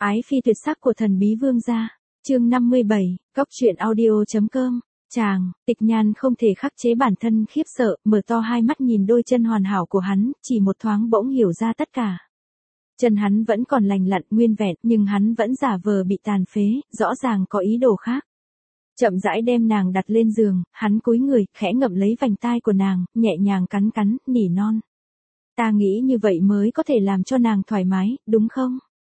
Ái phi tuyệt sắc của thần bí vương gia. Chương 57, Cốc truyện audio.com. Chàng, Tịch Nhan không thể khắc chế bản thân khiếp sợ, mở to hai mắt nhìn đôi chân hoàn hảo của hắn, chỉ một thoáng bỗng hiểu ra tất cả. Chân hắn vẫn còn lành lặn nguyên vẹn, nhưng hắn vẫn giả vờ bị tàn phế, rõ ràng có ý đồ khác. Chậm rãi đem nàng đặt lên giường, hắn cúi người, khẽ ngậm lấy vành tai của nàng, nhẹ nhàng cắn cắn, nỉ non. Ta nghĩ như vậy mới có thể làm cho nàng thoải mái, đúng không?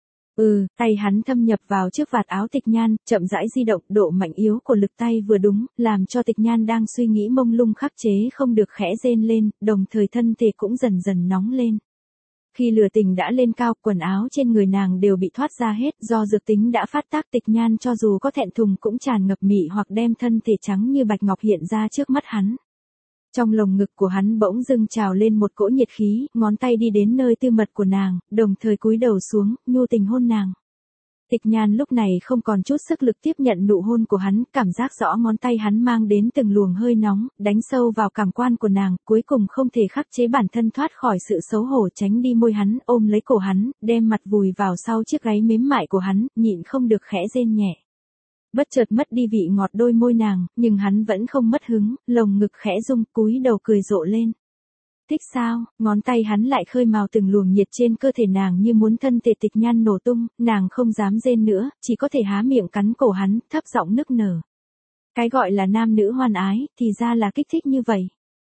Tay hắn thâm nhập vào trước vạt áo Tịch Nhan, chậm rãi di động, độ mạnh yếu của lực tay vừa đúng, làm cho Tịch Nhan đang suy nghĩ mông lung khắc chế không được khẽ rên lên, đồng thời thân thể cũng dần dần nóng lên. Khi lửa tình đã lên cao, quần áo trên người nàng đều bị thoát ra hết, do dược tính đã phát tác. Tịch Nhan cho dù có thẹn thùng cũng tràn ngập mị hoặc đem thân thể trắng như bạch ngọc hiện ra trước mắt hắn. Trong lồng ngực của hắn bỗng dưng trào lên một cỗ nhiệt khí, ngón tay đi đến nơi tư mật của nàng, đồng thời cúi đầu xuống, nhu tình hôn nàng. Tịch Nhan lúc này không còn chút sức lực tiếp nhận nụ hôn của hắn, cảm giác rõ ngón tay hắn mang đến từng luồng hơi nóng, đánh sâu vào cảm quan của nàng, cuối cùng không thể khắc chế bản thân thoát khỏi sự xấu hổ tránh đi môi hắn, ôm lấy cổ hắn, đem mặt vùi vào sau chiếc gáy mềm mại của hắn, nhịn không được khẽ rên nhẹ. Bất chợt mất đi vị ngọt đôi môi nàng, nhưng hắn vẫn không mất hứng, lồng ngực khẽ rung, cúi đầu cười rộ lên. Thích sao? Ngón tay hắn lại khơi mào từng luồng nhiệt trên cơ thể nàng như muốn thân thể Tịch Nhan nổ tung, nàng không dám rên nữa, chỉ có thể há miệng cắn cổ hắn, thấp giọng nức nở. Cái gọi là nam nữ hoan ái, thì ra là kích thích như vậy.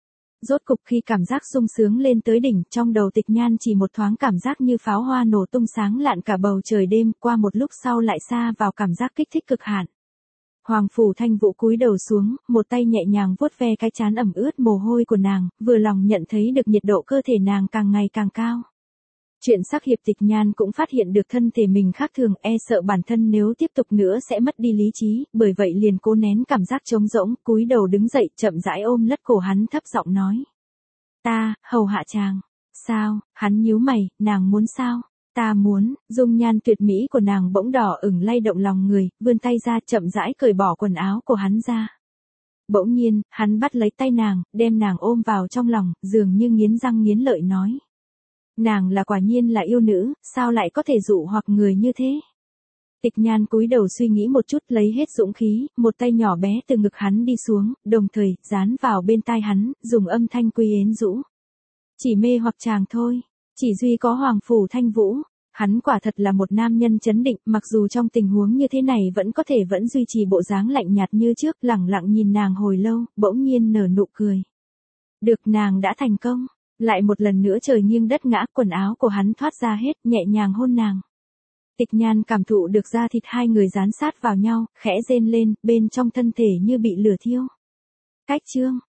Rốt cục khi cảm giác sung sướng lên tới đỉnh, trong đầu Tịch Nhan chỉ một thoáng cảm giác như pháo hoa nổ tung sáng lạn cả bầu trời đêm, qua một lúc sau lại xa vào cảm giác kích thích cực hạn. Hoàng Phủ Thanh Vũ cúi đầu xuống, một tay nhẹ nhàng vuốt ve cái trán ẩm ướt mồ hôi của nàng, vừa lòng nhận thấy được nhiệt độ cơ thể nàng càng ngày càng cao. Chuyện sắc hiệp Tịch Nhan cũng phát hiện được thân thể mình khác thường, e sợ bản thân nếu tiếp tục nữa sẽ mất đi lý trí, bởi vậy liền cố nén cảm giác trống rỗng, cúi đầu đứng dậy, chậm rãi ôm lất cổ hắn thấp giọng nói. Ta, hầu hạ chàng. Sao? Hắn nhíu mày, nàng muốn sao? Ta muốn. Dung nhan tuyệt mỹ của nàng bỗng đỏ ửng lay động lòng người, vươn tay ra chậm rãi cởi bỏ quần áo của hắn ra. Bỗng nhiên, hắn bắt lấy tay nàng, đem nàng ôm vào trong lòng, dường như nghiến răng nghiến lợi nói. Nàng là quả nhiên là yêu nữ, sao lại có thể dụ hoặc người như thế? Tịch Nhan cúi đầu suy nghĩ một chút, lấy hết dũng khí, một tay nhỏ bé từ ngực hắn đi xuống, đồng thời, dán vào bên tai hắn, dùng âm thanh quy yến rũ. Chỉ mê hoặc chàng thôi. Chỉ duy có Hoàng Phủ Thanh Vũ. Hắn quả thật là một nam nhân trấn định, mặc dù trong tình huống như thế này vẫn có thể vẫn duy trì bộ dáng lạnh nhạt như trước, lẳng lặng nhìn nàng hồi lâu, bỗng nhiên nở nụ cười. Được, nàng đã thành công. Lại một lần nữa trời nghiêng đất ngã, quần áo của hắn thoát ra hết, nhẹ nhàng hôn nàng. Tịch Nhan cảm thụ được da thịt hai người dán sát vào nhau, khẽ rên lên, bên trong thân thể như bị lửa thiêu. Cách chương.